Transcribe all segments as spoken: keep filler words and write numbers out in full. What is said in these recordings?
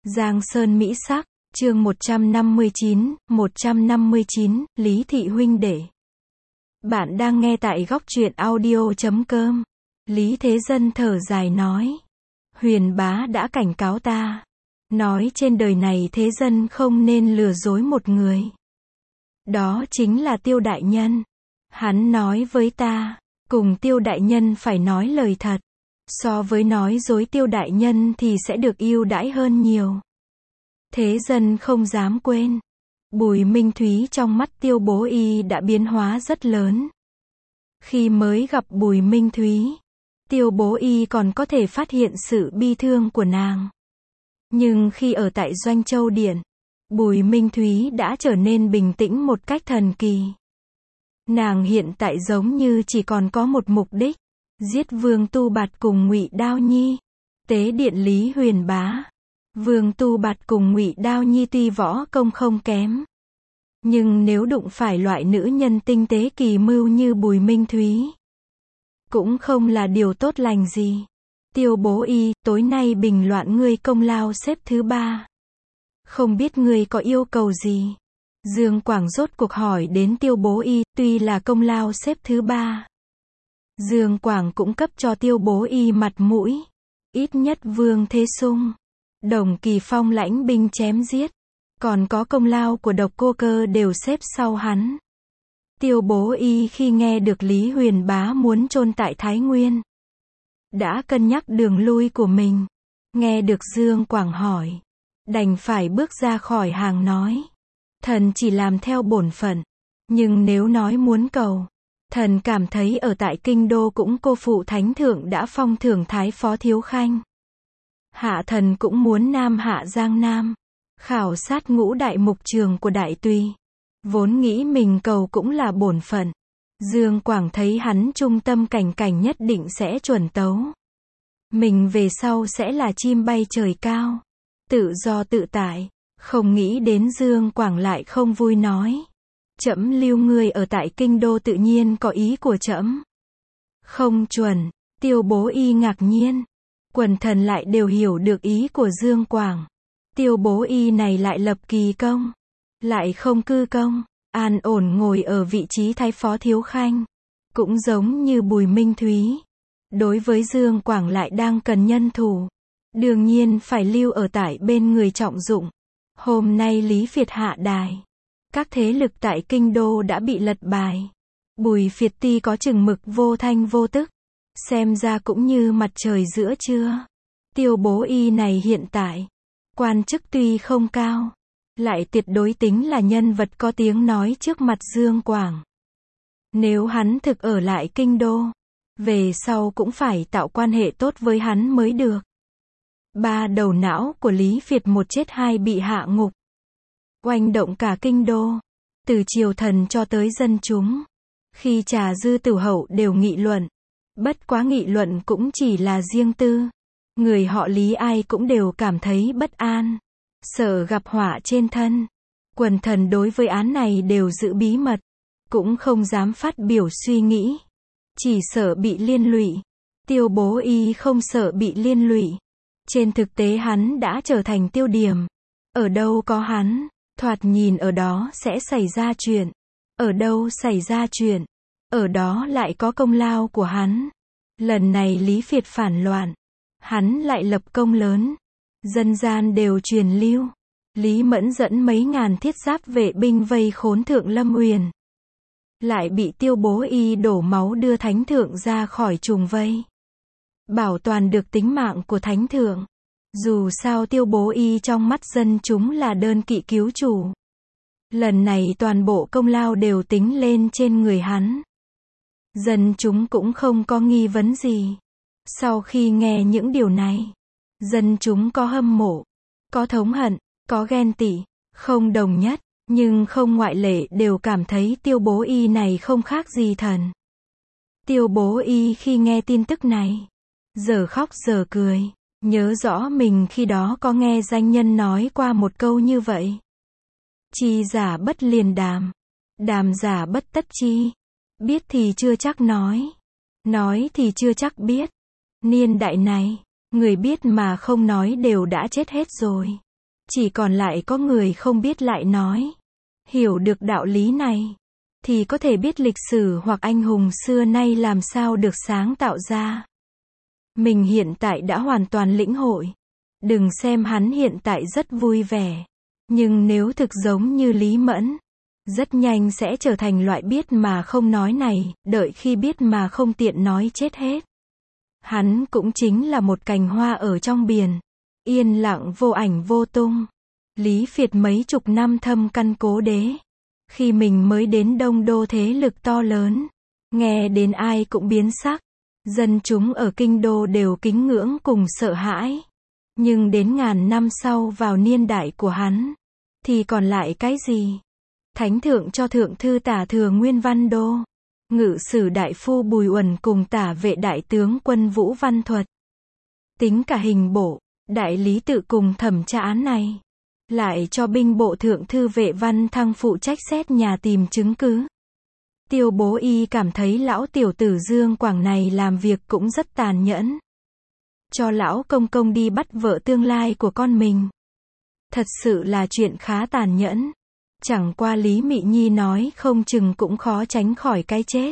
Giang Sơn Mỹ Sắc, chương một trăm năm mươi chín, một trăm năm mươi chín, Lý Thị huynh đệ. Bạn đang nghe tại góc truyện audio chấm com. Lý Thế Dân thở dài nói. Huyền bá đã cảnh cáo ta. Nói trên đời này thế dân không nên lừa dối một người. Đó chính là Tiêu đại nhân. Hắn nói với ta, cùng Tiêu đại nhân phải nói lời thật. So với nói dối Tiêu đại nhân thì sẽ được ưu đãi hơn nhiều. Thế dân không dám quên. Bùi Minh Thúy trong mắt Tiêu bố y đã biến hóa rất lớn. Khi mới gặp Bùi Minh Thúy, Tiêu bố y còn có thể phát hiện sự bi thương của nàng. Nhưng khi ở tại Doanh Châu Điện, Bùi Minh Thúy đã trở nên bình tĩnh một cách thần kỳ. Nàng hiện tại giống như chỉ còn có một mục đích, giết Vương Tu Bạt cùng Ngụy Đao Nhi, tế điện Lý Huyền bá. Vương Tu Bạt cùng Ngụy Đao Nhi tuy võ công không kém, nhưng nếu đụng phải loại nữ nhân tinh tế kỳ mưu như Bùi Minh Thúy, cũng không là điều tốt lành gì. Tiêu bố y, tối nay bình loạn ngươi công lao xếp thứ ba. Không biết ngươi có yêu cầu gì? Dương Quảng rốt cuộc hỏi đến Tiêu bố y, tuy là công lao xếp thứ ba. Dương Quảng cũng cấp cho Tiêu bố y mặt mũi. Ít nhất Vương Thế Sung, Đồng Kỳ Phong lãnh binh chém giết, còn có công lao của Độc Cô Cơ đều xếp sau hắn. Tiêu bố y khi nghe được Lý Huyền bá muốn chôn tại Thái Nguyên, đã cân nhắc đường lui của mình. Nghe được Dương Quảng hỏi, đành phải bước ra khỏi hàng nói. Thần chỉ làm theo bổn phận, nhưng nếu nói muốn cầu, thần cảm thấy ở tại Kinh Đô cũng cô phụ Thánh Thượng đã phong thưởng Thái Phó Thiếu Khanh. Hạ thần cũng muốn Nam hạ Giang Nam, khảo sát ngũ đại mục trường của Đại Tùy. Vốn nghĩ mình cầu cũng là bổn phận. Dương Quảng thấy hắn trung tâm cảnh cảnh nhất định sẽ chuẩn tấu. Mình về sau sẽ là chim bay trời cao, tự do tự tại. Không nghĩ đến Dương Quảng lại không vui nói. Trẫm lưu ngươi ở tại Kinh Đô tự nhiên có ý của trẫm. Không chuẩn. Tiêu bố y ngạc nhiên. Quần thần lại đều hiểu được ý của Dương Quảng. Tiêu bố y này lại lập kỳ công, lại không cư công, an ổn ngồi ở vị trí Thái Phó Thiếu Khanh. Cũng giống như Bùi Minh Thúy. Đối với Dương Quảng lại đang cần nhân thủ, đương nhiên phải lưu ở tại bên người trọng dụng. Hôm nay Lý Phiệt hạ đài, các thế lực tại Kinh Đô đã bị lật bài. Bùi Phiệt ti có chừng mực vô thanh vô tức, xem ra cũng như mặt trời giữa trưa. Tiêu bố y này hiện tại, quan chức tuy không cao, lại tuyệt đối tính là nhân vật có tiếng nói trước mặt Dương Quảng. Nếu hắn thực ở lại Kinh Đô, về sau cũng phải tạo quan hệ tốt với hắn mới được. Ba đầu não của Lý Phiệt một chết hai bị hạ ngục, oanh động cả Kinh Đô, từ triều thần cho tới dân chúng. Khi Trà Dư Tử Hậu đều nghị luận, bất quá nghị luận cũng chỉ là riêng tư. Người họ Lý ai cũng đều cảm thấy bất an, sợ gặp họa trên thân. Quần thần đối với án này đều giữ bí mật, cũng không dám phát biểu suy nghĩ, chỉ sợ bị liên lụy. Tiêu bố y không sợ bị liên lụy. Trên thực tế hắn đã trở thành tiêu điểm. Ở đâu có hắn, thoạt nhìn ở đó sẽ xảy ra chuyện. Ở đâu xảy ra chuyện, ở đó lại có công lao của hắn. Lần này Lý Phiệt phản loạn, hắn lại lập công lớn. Dân gian đều truyền lưu, Lý Mẫn dẫn mấy ngàn thiết giáp vệ binh vây khốn Thượng Lâm Uyển, lại bị Tiêu bố y đổ máu đưa Thánh Thượng ra khỏi trùng vây, bảo toàn được tính mạng của Thánh Thượng. Dù sao Tiêu bố y trong mắt dân chúng là đơn kỵ cứu chủ. Lần này toàn bộ công lao đều tính lên trên người hắn. Dân chúng cũng không có nghi vấn gì. Sau khi nghe những điều này, dân chúng có hâm mộ, có thống hận, có ghen tị, không đồng nhất, nhưng không ngoại lệ đều cảm thấy Tiêu bố y này không khác gì thần. Tiêu bố y khi nghe tin tức này, giờ khóc giờ cười, nhớ rõ mình khi đó có nghe danh nhân nói qua một câu như vậy. Chi giả bất liền đàm, đàm giả bất tất chi. Biết thì chưa chắc nói, nói thì chưa chắc biết. Niên đại này, người biết mà không nói đều đã chết hết rồi. Chỉ còn lại có người không biết lại nói. Hiểu được đạo lý này, thì có thể biết lịch sử hoặc anh hùng xưa nay làm sao được sáng tạo ra. Mình hiện tại đã hoàn toàn lĩnh hội. Đừng xem hắn hiện tại rất vui vẻ. Nhưng nếu thực giống như Lý Mẫn, rất nhanh sẽ trở thành loại biết mà không nói này, đợi khi biết mà không tiện nói chết hết. Hắn cũng chính là một cành hoa ở trong biển, yên lặng vô ảnh vô tung. Lý Phiệt mấy chục năm thâm căn cố đế. Khi mình mới đến Đông Đô thế lực to lớn, nghe đến ai cũng biến sắc. Dân chúng ở kinh đô đều kính ngưỡng cùng sợ hãi. Nhưng đến ngàn năm sau vào niên đại của hắn, thì còn lại cái gì? Thánh thượng cho thượng thư tả thừa Nguyên Văn Đô, ngự sử đại phu Bùi Uẩn cùng tả vệ đại tướng quân Vũ Văn Thuật. Tính cả hình bộ, đại lý tự cùng thẩm tra án này. Lại cho binh bộ thượng thư Vệ Văn Thăng phụ trách xét nhà tìm chứng cứ. Tiêu Bố Y cảm thấy lão tiểu tử Dương Quảng này làm việc cũng rất tàn nhẫn. Cho lão công công đi bắt vợ tương lai của con mình. Thật sự là chuyện khá tàn nhẫn. Chẳng qua Lý Mị Nhi nói không chừng cũng khó tránh khỏi cái chết.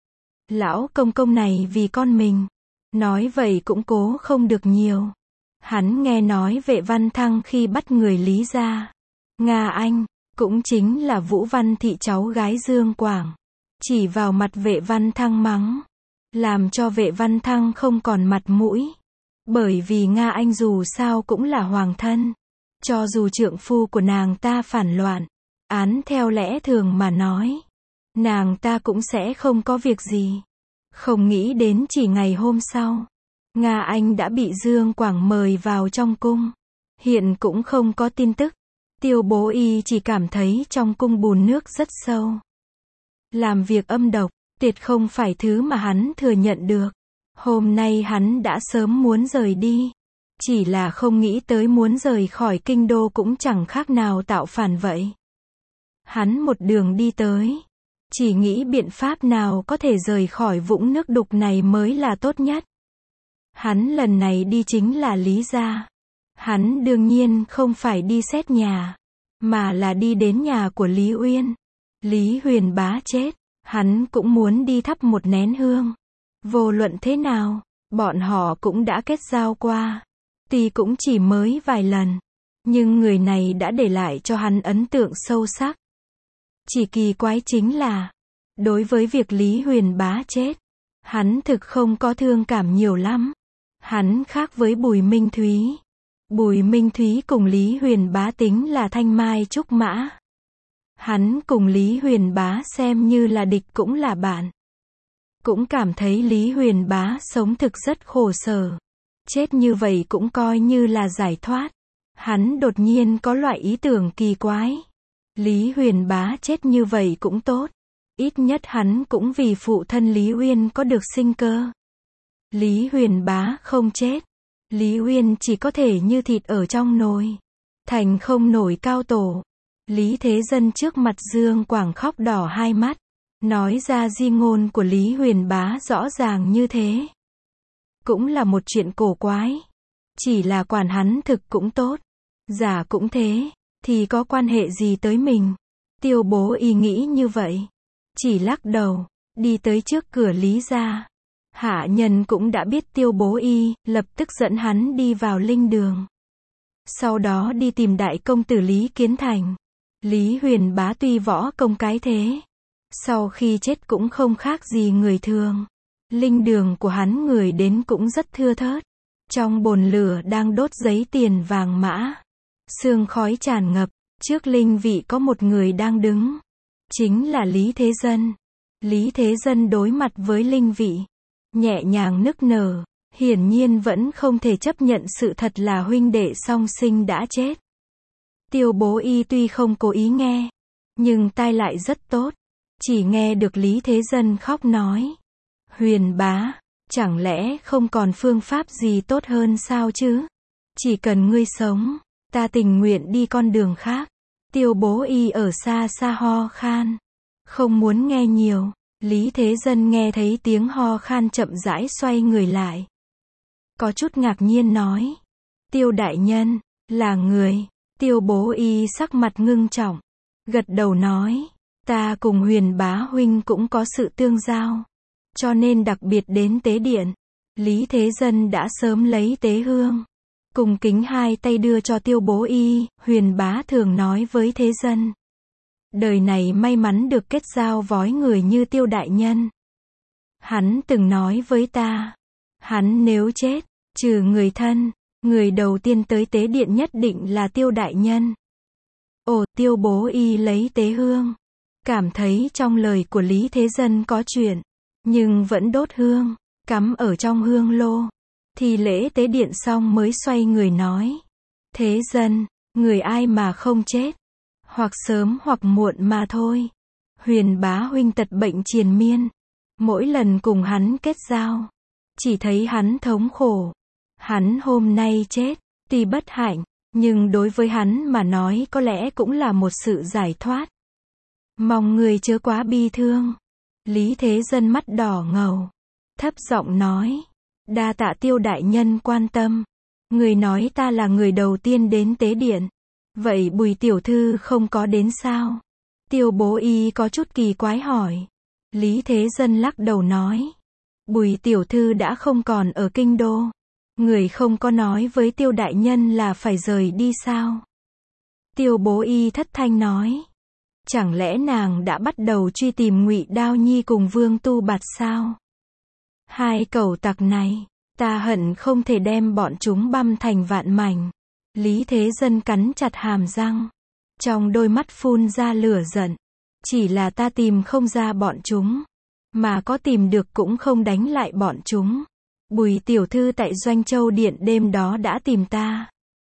Lão công công này vì con mình. Nói vậy cũng cố không được nhiều. Hắn nghe nói Vệ Văn Thăng khi bắt người Lý ra. Nga Anh, cũng chính là Vũ Văn Thị cháu gái Dương Quảng. Chỉ vào mặt Vệ Văn Thăng mắng. Làm cho Vệ Văn Thăng không còn mặt mũi. Bởi vì Nga Anh dù sao cũng là hoàng thân. Cho dù trượng phu của nàng ta phản loạn, án theo lẽ thường mà nói, nàng ta cũng sẽ không có việc gì. Không nghĩ đến chỉ ngày hôm sau, Nga Anh đã bị Dương Quảng mời vào trong cung. Hiện cũng không có tin tức. Tiêu Bố Y chỉ cảm thấy trong cung bùn nước rất sâu. Làm việc âm độc, tuyệt không phải thứ mà hắn thừa nhận được. Hôm nay hắn đã sớm muốn rời đi. Chỉ là không nghĩ tới muốn rời khỏi kinh đô cũng chẳng khác nào tạo phản vậy. Hắn một đường đi tới. Chỉ nghĩ biện pháp nào có thể rời khỏi vũng nước đục này mới là tốt nhất. Hắn lần này đi chính là Lý gia. Hắn đương nhiên không phải đi xét nhà, mà là đi đến nhà của Lý Uyên. Lý Huyền Bá chết, hắn cũng muốn đi thắp một nén hương. Vô luận thế nào, bọn họ cũng đã kết giao qua. Tuy cũng chỉ mới vài lần, nhưng người này đã để lại cho hắn ấn tượng sâu sắc. Chỉ kỳ quái chính là, đối với việc Lý Huyền Bá chết, hắn thực không có thương cảm nhiều lắm. Hắn khác với Bùi Minh Thúy. Bùi Minh Thúy cùng Lý Huyền Bá tính là thanh mai trúc mã. Hắn cùng Lý Huyền Bá xem như là địch cũng là bạn. Cũng cảm thấy Lý Huyền Bá sống thực rất khổ sở. Chết như vậy cũng coi như là giải thoát. Hắn đột nhiên có loại ý tưởng kỳ quái. Lý Huyền Bá chết như vậy cũng tốt. Ít nhất hắn cũng vì phụ thân Lý Uyên có được sinh cơ. Lý Huyền Bá không chết. Lý Uyên chỉ có thể như thịt ở trong nồi. Thành không nổi cao tổ. Lý Thế Dân trước mặt Dương Quảng khóc đỏ hai mắt. Nói ra di ngôn của Lý Huyền Bá rõ ràng như thế. Cũng là một chuyện cổ quái. Chỉ là quản hắn thực cũng tốt. Giả cũng thế. Thì có quan hệ gì tới mình? Tiêu Bố Y nghĩ như vậy. Chỉ lắc đầu. Đi tới trước cửa Lý gia. Hạ nhân cũng đã biết Tiêu Bố Y, lập tức dẫn hắn đi vào linh đường. Sau đó đi tìm đại công tử Lý Kiến Thành. Lý Huyền Bá tuy võ công cái thế, sau khi chết cũng không khác gì người thường. Linh đường của hắn người đến cũng rất thưa thớt. Trong bồn lửa đang đốt giấy tiền vàng mã. Sương khói tràn ngập, trước linh vị có một người đang đứng. Chính là Lý Thế Dân. Lý Thế Dân đối mặt với linh vị, nhẹ nhàng nức nở, hiển nhiên vẫn không thể chấp nhận sự thật là huynh đệ song sinh đã chết. Tiêu Bố Y tuy không cố ý nghe, nhưng tai lại rất tốt. Chỉ nghe được Lý Thế Dân khóc nói. Huyền Bá, chẳng lẽ không còn phương pháp gì tốt hơn sao chứ? Chỉ cần ngươi sống, ta tình nguyện đi con đường khác. Tiêu Bố Y ở xa xa ho khan. Không muốn nghe nhiều. Lý Thế Dân nghe thấy tiếng ho khan chậm rãi xoay người lại. Có chút ngạc nhiên nói. Tiêu đại nhân, là người. Tiêu Bố Y sắc mặt ngưng trọng, gật đầu nói, ta cùng Huyền bá huynh cũng có sự tương giao, cho nên đặc biệt đến tế điện. Lý Thế Dân đã sớm lấy tế hương, cùng kính hai tay đưa cho Tiêu Bố Y. Huyền bá thường nói với Thế Dân, đời này may mắn được kết giao vói người như Tiêu đại nhân. Hắn từng nói với ta, hắn nếu chết, trừ người thân, người đầu tiên tới tế điện nhất định là Tiêu đại nhân. Ồ, Tiêu Bố Y lấy tế hương, cảm thấy trong lời của Lý Thế Dân có chuyện, nhưng vẫn đốt hương, cắm ở trong hương lô. Thì lễ tế điện xong mới xoay người nói, Thế Dân, người ai mà không chết, hoặc sớm hoặc muộn mà thôi. Huyền bá huynh tật bệnh triền miên, mỗi lần cùng hắn kết giao, chỉ thấy hắn thống khổ. Hắn hôm nay chết, tuy bất hạnh, nhưng đối với hắn mà nói có lẽ cũng là một sự giải thoát. Mong người chớ quá bi thương. Lý Thế Dân mắt đỏ ngầu, thấp giọng nói, đa tạ Tiêu đại nhân quan tâm. Người nói ta là người đầu tiên đến tế điện, vậy Bùi tiểu thư không có đến sao? Tiêu Bố Y có chút kỳ quái hỏi. Lý Thế Dân lắc đầu nói, Bùi tiểu thư đã không còn ở kinh đô. Người không có nói với Tiêu đại nhân là phải rời đi sao? Tiêu Bố Y thất thanh nói, chẳng lẽ nàng đã bắt đầu truy tìm Ngụy Đao Nhi cùng Vương Tu Bạt sao? Hai cẩu tặc này, ta hận không thể đem bọn chúng băm thành vạn mảnh. Lý Thế Dân cắn chặt hàm răng, trong đôi mắt phun ra lửa giận. Chỉ là ta tìm không ra bọn chúng, mà có tìm được cũng không đánh lại bọn chúng. Bùi tiểu thư tại Doanh Châu Điện đêm đó đã tìm ta,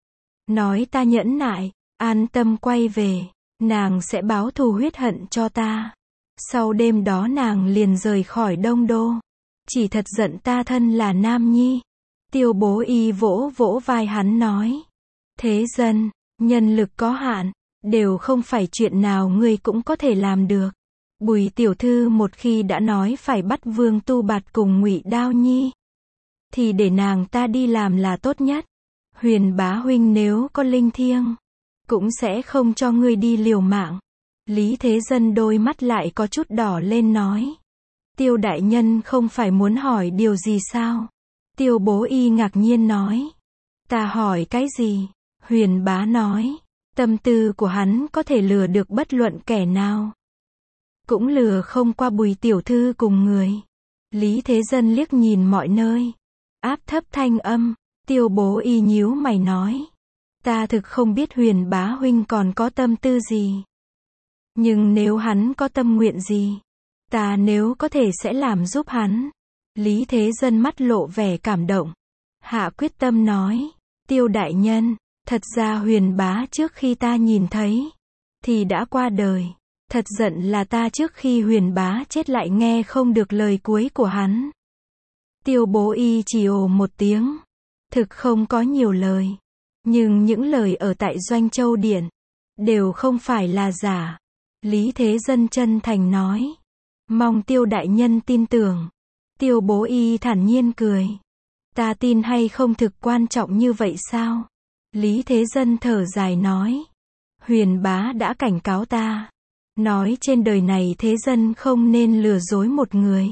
nói ta nhẫn nại, an tâm quay về, nàng sẽ báo thù huyết hận cho ta. Sau đêm đó nàng liền rời khỏi Đông Đô, chỉ thật giận ta thân là nam nhi. Tiêu Bố Y vỗ vỗ vai hắn nói, Thế Dân, nhân lực có hạn, đều không phải chuyện nào ngươi cũng có thể làm được. Bùi tiểu thư một khi đã nói phải bắt Vương Tu Bạt cùng Ngụy Đao Nhi, thì để nàng ta đi làm là tốt nhất. Huyền bá huynh nếu có linh thiêng, cũng sẽ không cho ngươi đi liều mạng. Lý Thế Dân đôi mắt lại có chút đỏ lên nói, Tiêu đại nhân không phải muốn hỏi điều gì sao? Tiêu Bố Y ngạc nhiên nói, ta hỏi cái gì? Huyền bá nói, tâm tư của hắn có thể lừa được bất luận kẻ nào, cũng lừa không qua Bùi tiểu thư cùng người. Lý Thế Dân liếc nhìn mọi nơi, áp thấp thanh âm. Tiêu Bố Y nhíu mày nói, ta thực không biết Huyền bá huynh còn có tâm tư gì, nhưng nếu hắn có tâm nguyện gì, ta nếu có thể sẽ làm giúp hắn. Lý Thế Dân mắt lộ vẻ cảm động, hạ quyết tâm nói, Tiêu đại nhân, thật ra Huyền bá trước khi ta nhìn thấy, thì đã qua đời. Thật giận là ta trước khi Huyền bá chết lại nghe không được lời cuối của hắn. Tiêu Bố Y chỉ ồ một tiếng, thực không có nhiều lời, nhưng những lời ở tại Doanh Châu Điện, đều không phải là giả. Lý Thế Dân chân thành nói, mong Tiêu đại nhân tin tưởng. Tiêu Bố Y thản nhiên cười, ta tin hay không thực quan trọng như vậy sao? Lý Thế Dân thở dài nói, Huyền bá đã cảnh cáo ta, nói trên đời này Thế Dân không nên lừa dối một người.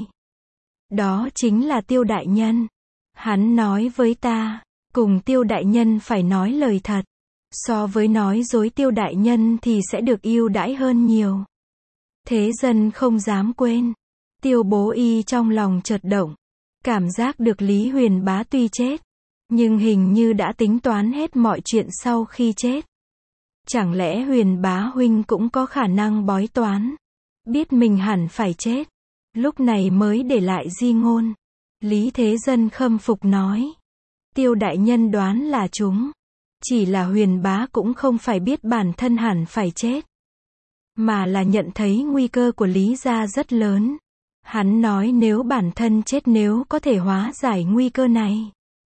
Đó chính là Tiêu đại nhân. Hắn nói với ta, cùng Tiêu đại nhân phải nói lời thật. So với nói dối Tiêu đại nhân thì sẽ được ưu đãi hơn nhiều. Thế Dân không dám quên. Tiêu Bố Y trong lòng chợt động, cảm giác được Lý Huyền bá tuy chết, nhưng hình như đã tính toán hết mọi chuyện sau khi chết. Chẳng lẽ Huyền bá huynh cũng có khả năng bói toán, biết mình hẳn phải chết, lúc này mới để lại di ngôn. Lý Thế Dân khâm phục nói, Tiêu đại nhân đoán là chúng, chỉ là Huyền bá cũng không phải biết bản thân hẳn phải chết, mà là nhận thấy nguy cơ của Lý gia rất lớn. Hắn nói nếu bản thân chết nếu có thể hóa giải nguy cơ này,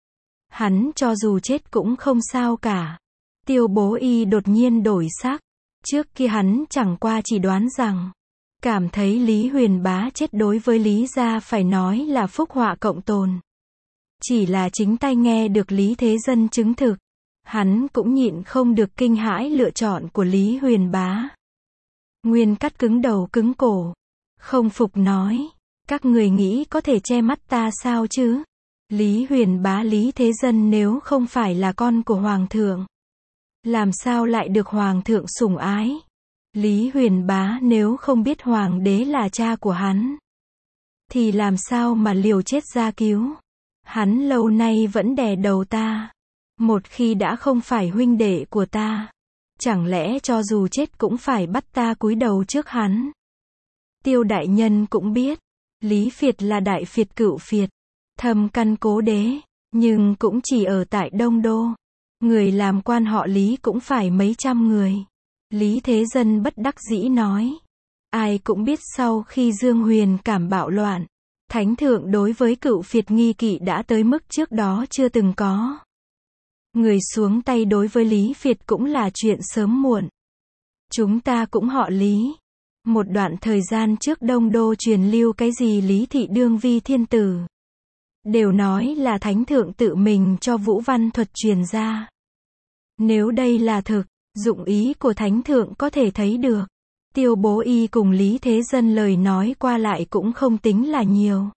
hắn cho dù chết cũng không sao cả. Tiêu Bố Y đột nhiên đổi sắc. Trước kia hắn chẳng qua chỉ đoán rằng, cảm thấy Lý Huyền bá chết đối với Lý gia phải nói là phúc họa cộng tồn. Chỉ là chính tay nghe được Lý Thế Dân chứng thực, Hắn cũng nhịn không được kinh hãi lựa chọn của Lý Huyền Bá. Nguyên Cắt cứng đầu cứng cổ, không phục nói, các người nghĩ có thể che mắt ta sao chứ? Lý Huyền Bá Lý Thế Dân nếu không phải là con của Hoàng thượng, làm sao lại được Hoàng thượng sủng ái? Lý Huyền Bá nếu không biết Hoàng đế là cha của hắn, thì làm sao mà liều chết ra cứu? Hắn lâu nay vẫn đè đầu ta. Một khi đã không phải huynh đệ của ta, chẳng lẽ cho dù chết cũng phải bắt ta cúi đầu trước hắn? Tiêu đại nhân cũng biết, Lý Phiệt là đại phiệt cựu phiệt, thâm căn cố đế, nhưng cũng chỉ ở tại Đông Đô. Người làm quan họ Lý cũng phải mấy trăm người. Lý Thế Dân bất đắc dĩ nói. Ai cũng biết sau khi Dương Huyền cảm bạo loạn, Thánh thượng đối với cựu phiệt nghi kỵ đã tới mức trước đó chưa từng có. Người xuống tay đối với Lý Phiệt cũng là chuyện sớm muộn. Chúng ta cũng họ Lý. Một đoạn thời gian trước Đông Đô truyền lưu cái gì Lý Thị đương vi thiên tử, đều nói là Thánh thượng tự mình cho Vũ Văn Thuật truyền ra. Nếu đây là thực, dụng ý của Thánh thượng có thể thấy được. Tiêu Bố Y cùng Lý Thế Dân lời nói qua lại cũng không tính là nhiều.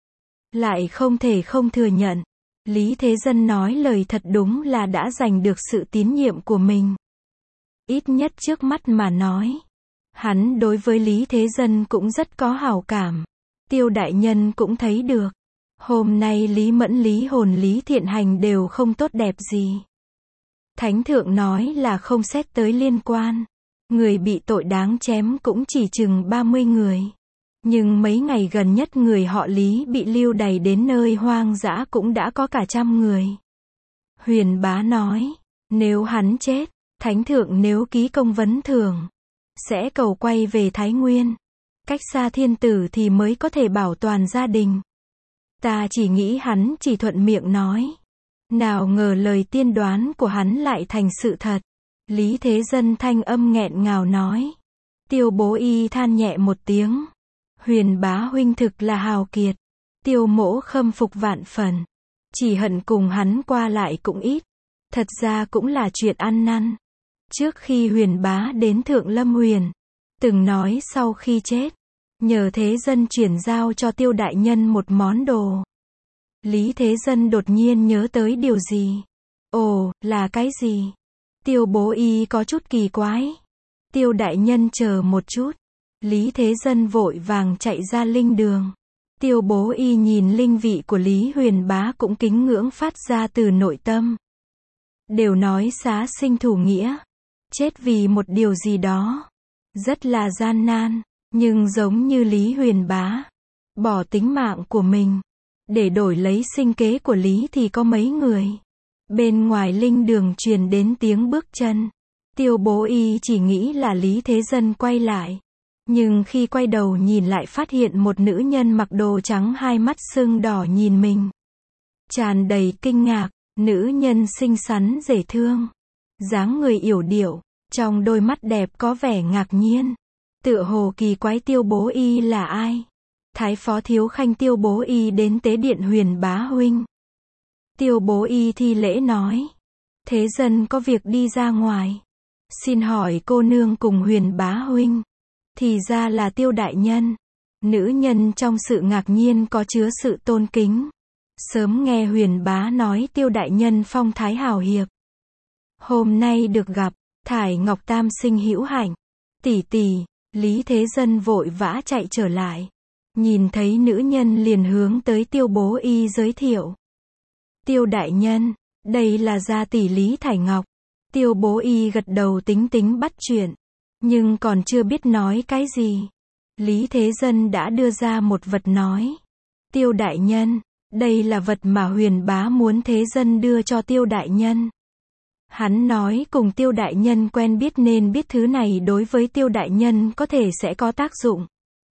Lại không thể không thừa nhận, Lý Thế Dân nói lời thật đúng là đã giành được sự tín nhiệm của mình. Ít nhất trước mắt mà nói, hắn đối với Lý Thế Dân cũng rất có hảo cảm. Tiêu đại nhân cũng thấy được, hôm nay Lý Mẫn Lý Hồn Lý Thiện Hành đều không tốt đẹp gì. Thánh thượng nói là không xét tới liên quan, người bị tội đáng chém cũng chỉ chừng ba mươi người. Nhưng mấy ngày gần nhất người họ Lý bị lưu đày đến nơi hoang dã cũng đã có cả trăm người. Huyền Bá nói, nếu hắn chết, Thánh thượng nếu ký công vấn thưởng, sẽ cầu quay về Thái Nguyên. Cách xa thiên tử thì mới có thể bảo toàn gia đình. Ta chỉ nghĩ hắn chỉ thuận miệng nói. Nào ngờ lời tiên đoán của hắn lại thành sự thật. Lý Thế Dân thanh âm nghẹn ngào nói. Tiêu Bố Y than nhẹ một tiếng. Huyền Bá huynh thực là hào kiệt. Tiêu mỗ khâm phục vạn phần. Chỉ hận cùng hắn qua lại cũng ít. Thật ra cũng là chuyện ăn năn. Trước khi Huyền Bá đến Thượng Lâm Huyền, từng nói sau khi chết, nhờ Thế Dân chuyển giao cho Tiêu đại nhân một món đồ. Lý Thế Dân đột nhiên nhớ tới điều gì. Ồ, là cái gì? Tiêu Bố Y có chút kỳ quái. Tiêu đại nhân chờ một chút. Lý Thế Dân vội vàng chạy ra linh đường. Tiêu Bố Y nhìn linh vị của Lý Huyền Bá cũng kính ngưỡng phát ra từ nội tâm. Đều nói xá sinh thủ nghĩa, chết vì một điều gì đó, rất là gian nan, nhưng giống như Lý Huyền Bá, bỏ tính mạng của mình, để đổi lấy sinh kế của Lý thì có mấy người. Bên ngoài linh đường truyền đến tiếng bước chân. Tiêu Bố Y chỉ nghĩ là Lý Thế Dân quay lại. Nhưng khi quay đầu nhìn lại phát hiện một nữ nhân mặc đồ trắng hai mắt sưng đỏ nhìn mình. Tràn đầy kinh ngạc, nữ nhân xinh xắn dễ thương. Dáng người yểu điệu, trong đôi mắt đẹp có vẻ ngạc nhiên. Tựa hồ kỳ quái Tiêu Bố Y là ai? Thái phó thiếu khanh Tiêu Bố Y đến tế điện Huyền Bá huynh. Tiêu Bố Y thi lễ nói. Thế Dân có việc đi ra ngoài. Xin hỏi cô nương cùng Huyền Bá huynh. Thì ra là Tiêu đại nhân. Nữ nhân trong sự ngạc nhiên có chứa sự tôn kính. Sớm nghe Huyền Bá nói Tiêu đại nhân phong thái hào hiệp. Hôm nay được gặp, thải ngọc tam sinh hữu hạnh. Tỷ tỷ, Lý Thế Dân vội vã chạy trở lại. Nhìn thấy nữ nhân liền hướng tới Tiêu Bố Y giới thiệu. Tiêu đại nhân, đây là gia tỷ Lý Thải Ngọc. Tiêu Bố Y gật đầu tính tính bắt chuyện. Nhưng còn chưa biết nói cái gì. Lý Thế Dân đã đưa ra một vật nói. Tiêu đại nhân, đây là vật mà Huyền Bá muốn Thế Dân đưa cho Tiêu đại nhân. Hắn nói cùng Tiêu đại nhân quen biết nên biết thứ này đối với Tiêu đại nhân có thể sẽ có tác dụng.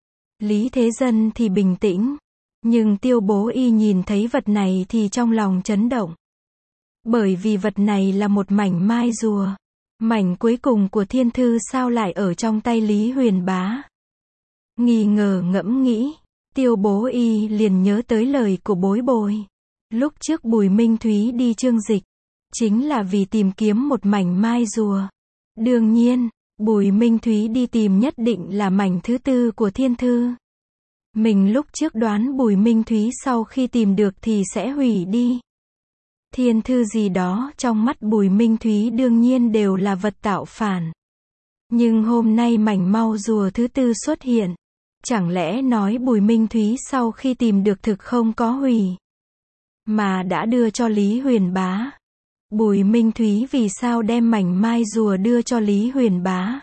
Lý Thế Dân thì bình tĩnh. Nhưng Tiêu Bố Y nhìn thấy vật này thì trong lòng chấn động. Bởi vì vật này là một mảnh mai rùa. Mảnh cuối cùng của thiên thư sao lại ở trong tay Lý Huyền Bá. Nghi ngờ ngẫm nghĩ, Tiêu Bố Y liền nhớ tới lời của bối bồi. Lúc trước Bùi Minh Thúy đi chương dịch, chính là vì tìm kiếm một mảnh mai rùa. Đương nhiên, Bùi Minh Thúy đi tìm nhất định là mảnh thứ tư của thiên thư. Mình lúc trước đoán Bùi Minh Thúy sau khi tìm được thì sẽ hủy đi. Thiên thư gì đó trong mắt Bùi Minh Thúy đương nhiên đều là vật tạo phản. Nhưng hôm nay mảnh mau rùa thứ tư xuất hiện. Chẳng lẽ nói Bùi Minh Thúy sau khi tìm được thực không có hủy, mà đã đưa cho Lý Huyền Bá. Bùi Minh Thúy vì sao đem mảnh mai rùa đưa cho Lý Huyền Bá?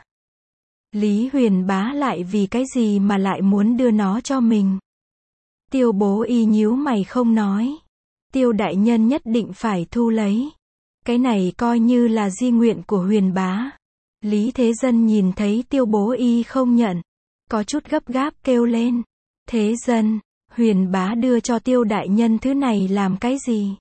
Lý Huyền Bá lại vì cái gì mà lại muốn đưa nó cho mình? Tiêu Bố Y nhíu mày không nói. Tiêu đại nhân nhất định phải thu lấy. Cái này coi như là di nguyện của Huyền Bá. Lý Thế Dân nhìn thấy Tiêu Bố Y không nhận, có chút gấp gáp kêu lên. Thế Dân, Huyền Bá đưa cho Tiêu đại nhân thứ này làm cái gì?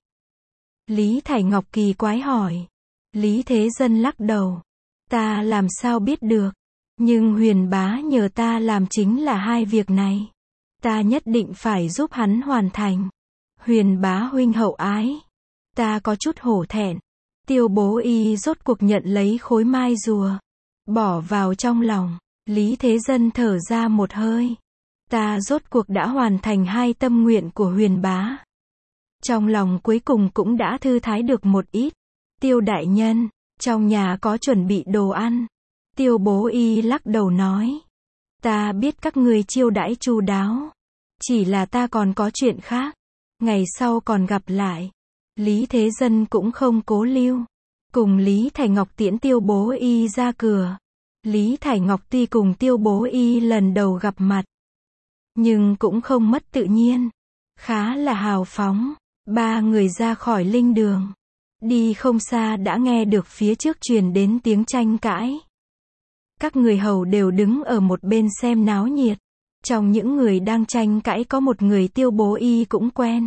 Lý Thải Ngọc kỳ quái hỏi. Lý Thế Dân lắc đầu. Ta làm sao biết được? Nhưng Huyền Bá nhờ ta làm chính là hai việc này. Ta nhất định phải giúp hắn hoàn thành. Huyền Bá huynh hậu ái. Ta có chút hổ thẹn. Tiêu Bố Y rốt cuộc nhận lấy khối mai rùa, bỏ vào trong lòng. Lý Thế Dân thở ra một hơi. Ta rốt cuộc đã hoàn thành hai tâm nguyện của Huyền Bá. Trong lòng cuối cùng cũng đã thư thái được một ít. Tiêu đại nhân, trong nhà có chuẩn bị đồ ăn. Tiêu Bố Y lắc đầu nói. Ta biết các người chiêu đãi chu đáo. Chỉ là ta còn có chuyện khác. Ngày sau còn gặp lại. Lý Thế Dân cũng không cố lưu. Cùng Lý Thải Ngọc tiễn Tiêu Bố Y ra cửa. Lý Thải Ngọc tuy cùng Tiêu Bố Y lần đầu gặp mặt, nhưng cũng không mất tự nhiên. Khá là hào phóng. Ba người ra khỏi linh đường. Đi không xa đã nghe được phía trước truyền đến tiếng tranh cãi. Các người hầu đều đứng ở một bên xem náo nhiệt. Trong những người đang tranh cãi có một người Tiêu Bố Y cũng quen.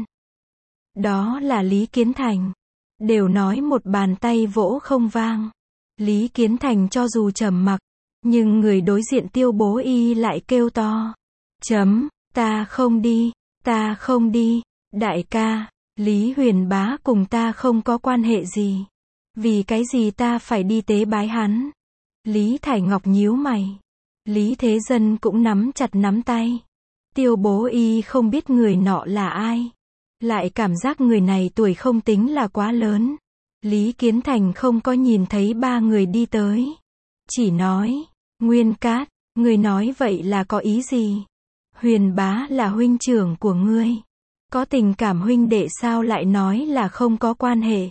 Đó là Lý Kiến Thành. Đều nói một bàn tay vỗ không vang. Lý Kiến Thành cho dù trầm mặc, nhưng người đối diện Tiêu Bố Y lại kêu to. Chấm, ta không đi, ta không đi, đại ca, Lý Huyền Bá cùng ta không có quan hệ gì. Vì cái gì ta phải đi tế bái hắn? Lý Thải Ngọc nhíu mày. Lý Thế Dân cũng nắm chặt nắm tay. Tiêu Bố Y không biết người nọ là ai. Lại cảm giác người này tuổi không tính là quá lớn. Lý Kiến Thành không có nhìn thấy ba người đi tới. Chỉ nói, Nguyên Cát, người nói vậy là có ý gì? Huyền Bá là huynh trưởng của ngươi. Có tình cảm huynh đệ sao lại nói là không có quan hệ?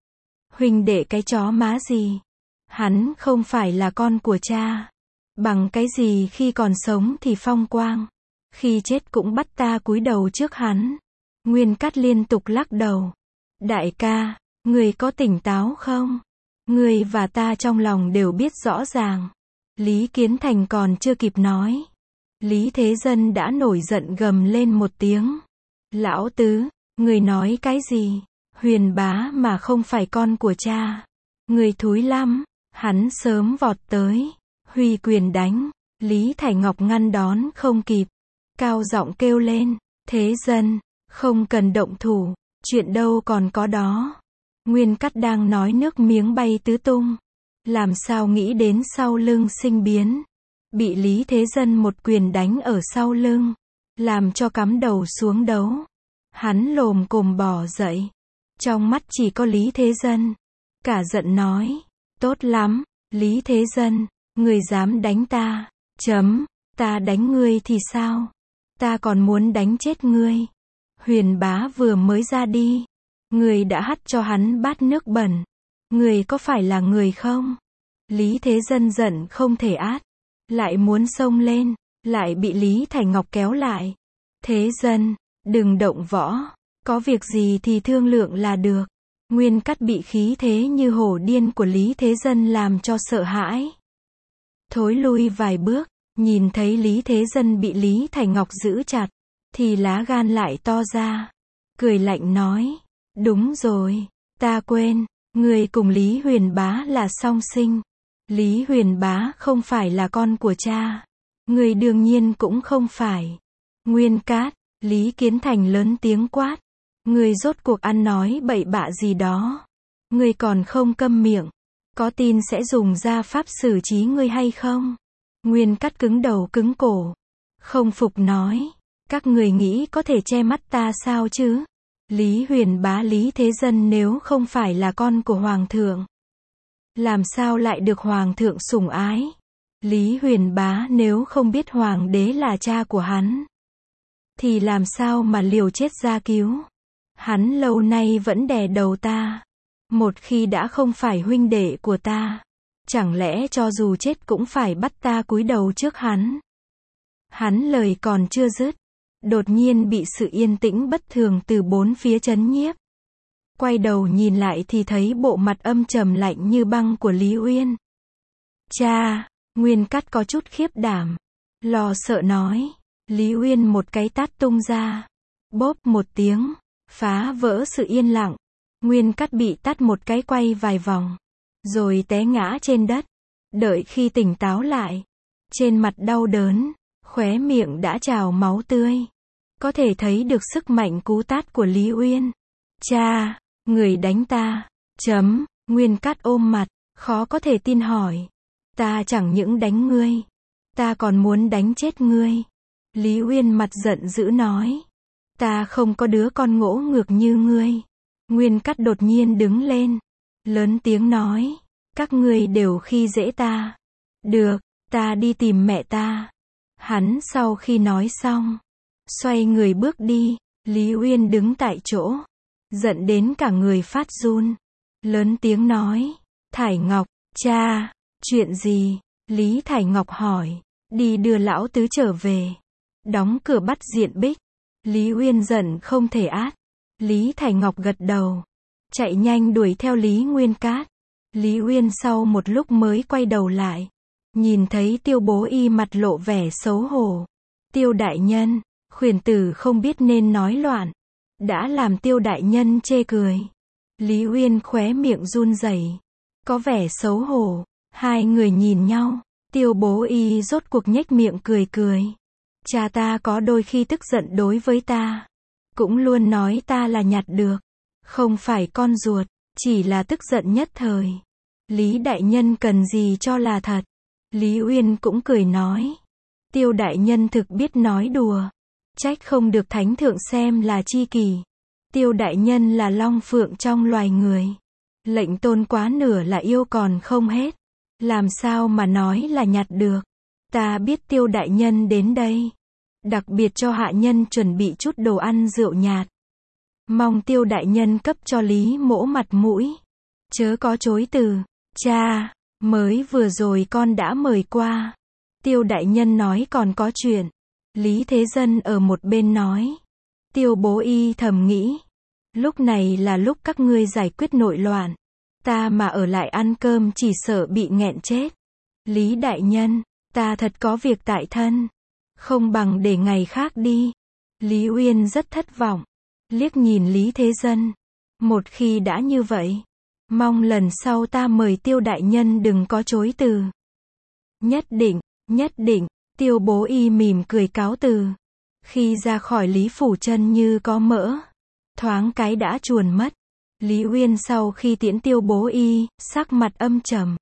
Huynh đệ cái chó má gì? Hắn không phải là con của cha. Bằng cái gì khi còn sống thì phong quang, khi chết cũng bắt ta cúi đầu trước hắn. Nguyên Cát liên tục lắc đầu. Đại ca, người có tỉnh táo không? Người và ta trong lòng đều biết rõ ràng. Lý Kiến Thành còn chưa kịp nói. Lý Thế Dân đã nổi giận gầm lên một tiếng. Lão tứ, người nói cái gì? Huyền Bá mà không phải con của cha. Người thúi lắm. Hắn sớm vọt tới, huy quyền đánh. Lý Thải Ngọc ngăn đón không kịp. Cao giọng kêu lên. Thế Dân, không cần động thủ. Chuyện đâu còn có đó. Nguyên Cát đang nói nước miếng bay tứ tung. Làm sao nghĩ đến sau lưng sinh biến. Bị Lý Thế Dân một quyền đánh ở sau lưng. Làm cho cắm đầu xuống đấu. Hắn lồm cồm bò dậy. Trong mắt chỉ có Lý Thế Dân. Cả giận nói. Tốt lắm, Lý Thế Dân. Người dám đánh ta. Chấm, ta đánh ngươi thì sao? Ta còn muốn đánh chết ngươi. Huyền Bá vừa mới ra đi. Người đã hắt cho hắn bát nước bẩn. Người có phải là người không? Lý Thế Dân giận không thể át. Lại muốn xông lên. Lại bị Lý Thải Ngọc kéo lại. Thế Dân, đừng động võ. Có việc gì thì thương lượng là được. Nguyên Cát bị khí thế như hổ điên của Lý Thế Dân làm cho sợ hãi. Thối lui vài bước. Nhìn thấy Lý Thế Dân bị Lý Thải Ngọc giữ chặt. Thì lá gan lại to ra. Cười lạnh nói. Đúng rồi, ta quên. Người cùng Lý Huyền Bá là song sinh. Lý Huyền Bá không phải là con của cha. Người đương nhiên cũng không phải. Nguyên Cát, Lý Kiến Thành lớn tiếng quát. Người rốt cuộc ăn nói bậy bạ gì đó. Ngươi còn không câm miệng. Có tin sẽ dùng gia pháp xử trí ngươi hay không? Nguyên Cát cứng đầu cứng cổ. Không phục nói. Các người nghĩ có thể che mắt ta sao chứ? Lý Huyền Bá Lý Thế Dân nếu không phải là con của Hoàng thượng, làm sao lại được Hoàng thượng sủng ái? Lý Huyền Bá nếu không biết Hoàng đế là cha của hắn, thì làm sao mà liều chết ra cứu? Hắn lâu nay vẫn đè đầu ta. Một khi đã không phải huynh đệ của ta, chẳng lẽ cho dù chết cũng phải bắt ta cúi đầu trước hắn? Hắn lời còn chưa dứt, đột nhiên bị sự yên tĩnh bất thường từ bốn phía trấn nhiếp. Quay đầu nhìn lại thì thấy bộ mặt âm trầm lạnh như băng của Lý Uyên. Cha! Nguyên Cát có chút khiếp đảm, lo sợ nói. Lý Uyên một cái tát tung ra. Bốp một tiếng, phá vỡ sự yên lặng. Nguyên Cát bị tát một cái quay vài vòng, rồi té ngã trên đất. Đợi khi tỉnh táo lại, trên mặt đau đớn, khóe miệng đã trào máu tươi. Có thể thấy được sức mạnh cú tát của Lý Uyên. Cha! Người đánh ta. Chấm. Nguyên Cát ôm mặt, khó có thể tin hỏi. Ta chẳng những đánh ngươi, ta còn muốn đánh chết ngươi. Lý Uyên mặt giận dữ nói. Ta không có đứa con ngỗ ngược như ngươi. Nguyên Cát đột nhiên đứng lên, lớn tiếng nói. Các ngươi đều khi dễ ta. Được, ta đi tìm mẹ ta. Hắn sau khi nói xong, xoay người bước đi. Lý Uyên đứng tại chỗ, giận đến cả người phát run. Lớn tiếng nói. Thải Ngọc, cha, chuyện gì? Lý Thải Ngọc hỏi. Đi đưa lão tứ trở về. Đóng cửa bắt Diện Bích. Lý Uyên giận không thể át. Lý Thải Ngọc gật đầu, chạy nhanh đuổi theo Lý Nguyên Cát. Lý Uyên sau một lúc mới quay đầu lại, nhìn thấy Tiêu Bố Y mặt lộ vẻ xấu hổ. Tiêu đại nhân, khuyển tử không biết nên nói loạn, đã làm Tiêu đại nhân chê cười. Lý Uyên khóe miệng run rẩy, có vẻ xấu hổ. Hai người nhìn nhau, Tiêu Bố Y rốt cuộc nhếch miệng cười cười. Cha ta có đôi khi tức giận đối với ta, cũng luôn nói ta là nhặt được, không phải con ruột, chỉ là tức giận nhất thời. Lý đại nhân cần gì cho là thật? Lý Uyên cũng cười nói. Tiêu đại nhân thực biết nói đùa, trách không được thánh thượng xem là chi kỷ. Tiêu đại nhân là long phượng trong loài người, lệnh tôn quá nửa là yêu còn không hết, làm sao mà nói là nhặt được? Ta biết Tiêu đại nhân đến đây, đặc biệt cho hạ nhân chuẩn bị chút đồ ăn rượu nhạt, mong Tiêu đại nhân cấp cho Lý mỗ mặt mũi, chớ có chối từ. Cha, mới vừa rồi con đã mời qua. Tiêu đại nhân nói còn có chuyện. Lý Thế Dân ở một bên nói. Tiêu Bố Y thầm nghĩ, lúc này là lúc các ngươi giải quyết nội loạn, ta mà ở lại ăn cơm chỉ sợ bị nghẹn chết. Lý đại nhân, ta thật có việc tại thân, không bằng để ngày khác đi. Lý Uyên rất thất vọng, liếc nhìn Lý Thế Dân. Một khi đã như vậy, mong lần sau ta mời Tiêu đại nhân đừng có chối từ. Nhất định, nhất định. Tiêu Bố Y mỉm cười cáo từ. Khi ra khỏi Lý phủ chân như có mỡ, thoáng cái đã chuồn mất. Lý Uyên sau khi tiễn Tiêu Bố Y, sắc mặt âm trầm.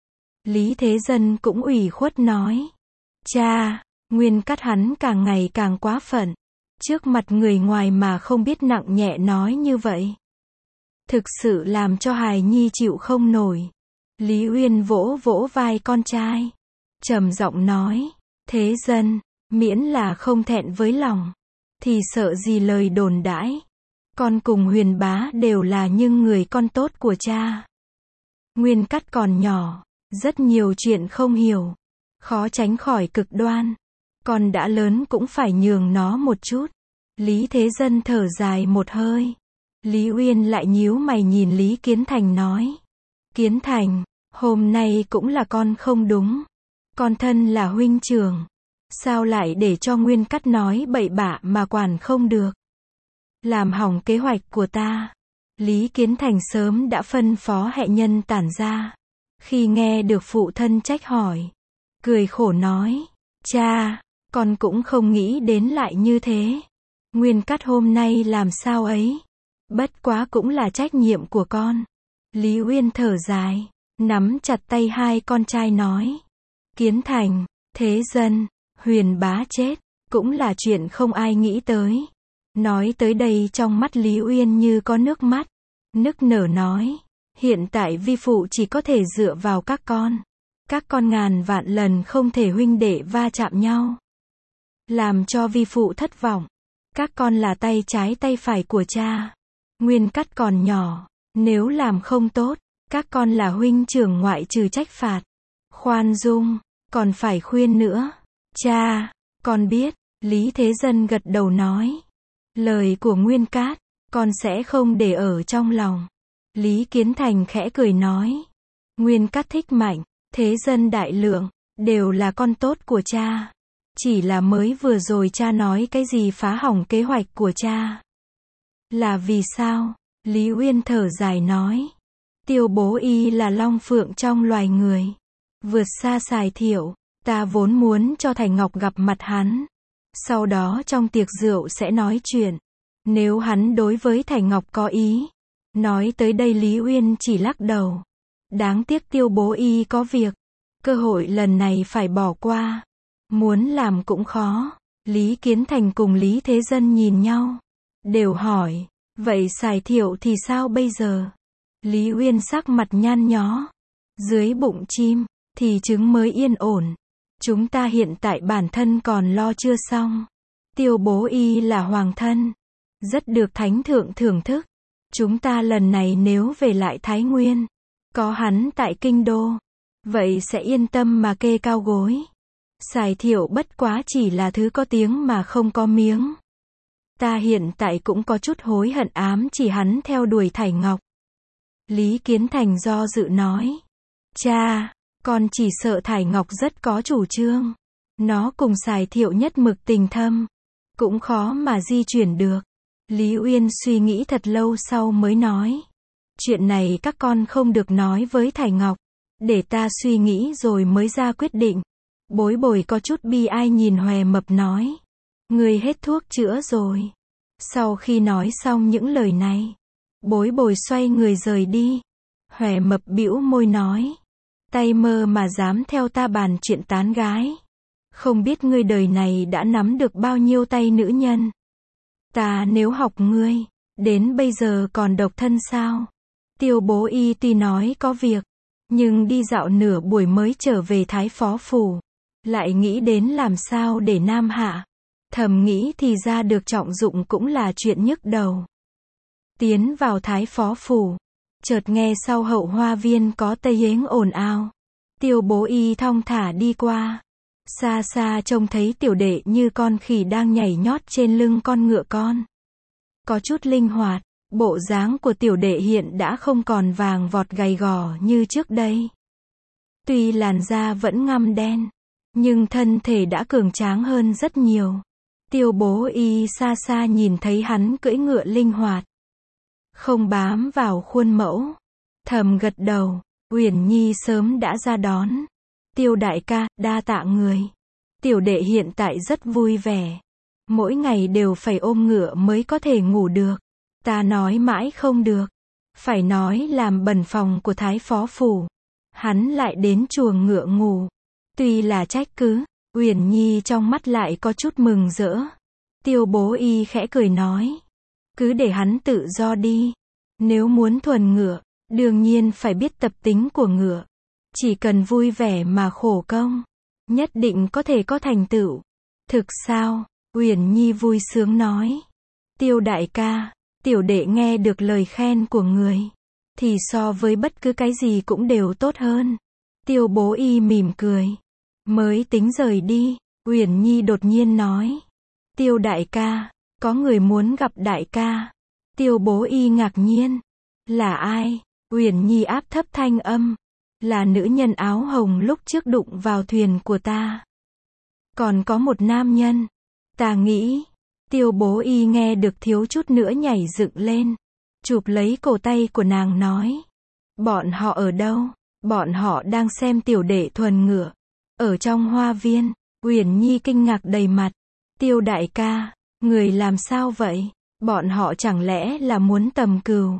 Lý Thế Dân cũng ủy khuất nói. Cha, Nguyên Cát hắn càng ngày càng quá phận, trước mặt người ngoài mà không biết nặng nhẹ nói như vậy, thực sự làm cho hài nhi chịu không nổi. Lý Uyên vỗ vỗ vai con trai, trầm giọng nói. Thế Dân, miễn là không thẹn với lòng, thì sợ gì lời đồn đãi. Con cùng Huyền bá đều là những người con tốt của cha. Nguyên Cát còn nhỏ, rất nhiều chuyện không hiểu, khó tránh khỏi cực đoan. Con đã lớn cũng phải nhường nó một chút. Lý Thế Dân thở dài một hơi. Lý Uyên lại nhíu mày nhìn Lý Kiến Thành nói. Kiến Thành, hôm nay cũng là con không đúng. Con thân là huynh trưởng, sao lại để cho Nguyên Cát nói bậy bạ mà quản không được, làm hỏng kế hoạch của ta. Lý Kiến Thành sớm đã phân phó hệ nhân tản ra. Khi nghe được phụ thân trách hỏi, cười khổ nói. Cha, con cũng không nghĩ đến lại như thế. Nguyên Cát hôm nay làm sao ấy, bất quá cũng là trách nhiệm của con. Lý Uyên thở dài, nắm chặt tay hai con trai nói. Kiến Thành, Thế Dân, Huyền Bá chết, cũng là chuyện không ai nghĩ tới. Nói tới đây trong mắt Lý Uyên như có nước mắt, nức nở nói. Hiện tại vi phụ chỉ có thể dựa vào các con. Các con ngàn vạn lần không thể huynh đệ va chạm nhau. Làm cho vi phụ thất vọng. Các con là tay trái tay phải của cha. Nguyên Cắt còn nhỏ, nếu làm không tốt, các con là huynh trưởng ngoại trừ trách phạt. Khoan dung, còn phải khuyên nữa. Cha, con biết, Lý Thế Dân gật đầu nói. Lời của Nguyên Cát, con sẽ không để ở trong lòng. Lý Kiến Thành khẽ cười nói. Nguyên Cát thích Mạnh, Thế Dân đại lượng, đều là con tốt của cha. Chỉ là mới vừa rồi cha nói cái gì phá hỏng kế hoạch của cha. Là vì sao? Lý Uyên thở dài nói. Tiêu Bố Y là long phượng trong loài người. Vượt xa Sài Thiệu, ta vốn muốn cho Thành Ngọc gặp mặt hắn. Sau đó trong tiệc rượu sẽ nói chuyện. Nếu hắn đối với Thành Ngọc có ý. Nói tới đây Lý Uyên chỉ lắc đầu. Đáng tiếc Tiêu Bố Y có việc. Cơ hội lần này phải bỏ qua. Muốn làm cũng khó. Lý Kiến Thành cùng Lý Thế Dân nhìn nhau. Đều hỏi. Vậy Sài Thiệu thì sao bây giờ? Lý Uyên sắc mặt nhăn nhó. Dưới bụng chim, thì trứng mới yên ổn. Chúng ta hiện tại bản thân còn lo chưa xong. Tiêu Bố Y là hoàng thân. Rất được thánh thượng thưởng thức. Chúng ta lần này nếu về lại Thái Nguyên. Có hắn tại kinh đô. Vậy sẽ yên tâm mà kê cao gối. Sài Thiệu bất quá chỉ là thứ có tiếng mà không có miếng. Ta hiện tại cũng có chút hối hận ám chỉ hắn theo đuổi Thải Ngọc. Lý Kiến Thành do dự nói. Cha, con chỉ sợ Thải Ngọc rất có chủ trương. Nó cùng Sài Thiệu nhất mực tình thâm. Cũng khó mà di chuyển được. Lý Uyên suy nghĩ thật lâu sau mới nói. Chuyện này các con không được nói với Thải Ngọc. Để ta suy nghĩ rồi mới ra quyết định. Bối Bồi có chút bi ai nhìn Hòe Mập nói. Ngươi hết thuốc chữa rồi. Sau khi nói xong những lời này, Bối Bồi xoay người rời đi. Hòe Mập bĩu môi nói. Tay mơ mà dám theo ta bàn chuyện tán gái. Không biết ngươi đời này đã nắm được bao nhiêu tay nữ nhân. Ta nếu học ngươi, đến bây giờ còn độc thân sao? Tiêu Bố Y tuy nói có việc, nhưng đi dạo nửa buổi mới trở về Thái Phó Phủ. Lại nghĩ đến làm sao để nam hạ. Thầm nghĩ thì ra được trọng dụng cũng là chuyện nhức đầu. Tiến vào Thái Phó Phủ. Chợt nghe sau hậu hoa viên có tây yến ồn ào. Tiêu Bố Y thong thả đi qua. Xa xa trông thấy tiểu đệ như con khỉ đang nhảy nhót trên lưng con ngựa con. Có chút linh hoạt, bộ dáng của tiểu đệ hiện đã không còn vàng vọt gầy gò như trước đây. Tuy làn da vẫn ngăm đen, nhưng thân thể đã cường tráng hơn rất nhiều. Tiêu Bố Y xa xa nhìn thấy hắn cưỡi ngựa linh hoạt. Không bám vào khuôn mẫu. Thầm gật đầu, Uyển Nhi sớm đã ra đón. Tiêu đại ca, đa tạ người. Tiểu đệ hiện tại rất vui vẻ. Mỗi ngày đều phải ôm ngựa mới có thể ngủ được. Ta nói mãi không được. Phải nói làm bẩn phòng của Thái Phó Phủ. Hắn lại đến chuồng ngựa ngủ. Tuy là trách cứ, Uyển Nhi trong mắt lại có chút mừng rỡ. Tiêu Bố Y khẽ cười nói. Cứ để hắn tự do đi. Nếu muốn thuần ngựa, đương nhiên phải biết tập tính của ngựa. Chỉ cần vui vẻ mà khổ công, nhất định có thể có thành tựu. Thực sao? Uyển Nhi vui sướng nói. Tiêu đại ca, tiểu đệ nghe được lời khen của người, thì so với bất cứ cái gì cũng đều tốt hơn. Tiêu Bố Y mỉm cười. Mới tính rời đi, Uyển Nhi đột nhiên nói. Tiêu đại ca, có người muốn gặp đại ca. Tiêu Bố Y ngạc nhiên. Là ai? Uyển Nhi áp thấp thanh âm. Là nữ nhân áo hồng lúc trước đụng vào thuyền của ta. Còn có một nam nhân. Ta nghĩ. Tiêu Bố Y nghe được thiếu chút nữa nhảy dựng lên. Chụp lấy cổ tay của nàng nói. Bọn họ ở đâu? Bọn họ đang xem tiểu đệ thuần ngựa. Ở trong hoa viên. Uyển Nhi kinh ngạc đầy mặt. Tiêu đại ca, người làm sao vậy? Bọn họ chẳng lẽ là muốn tầm cừu?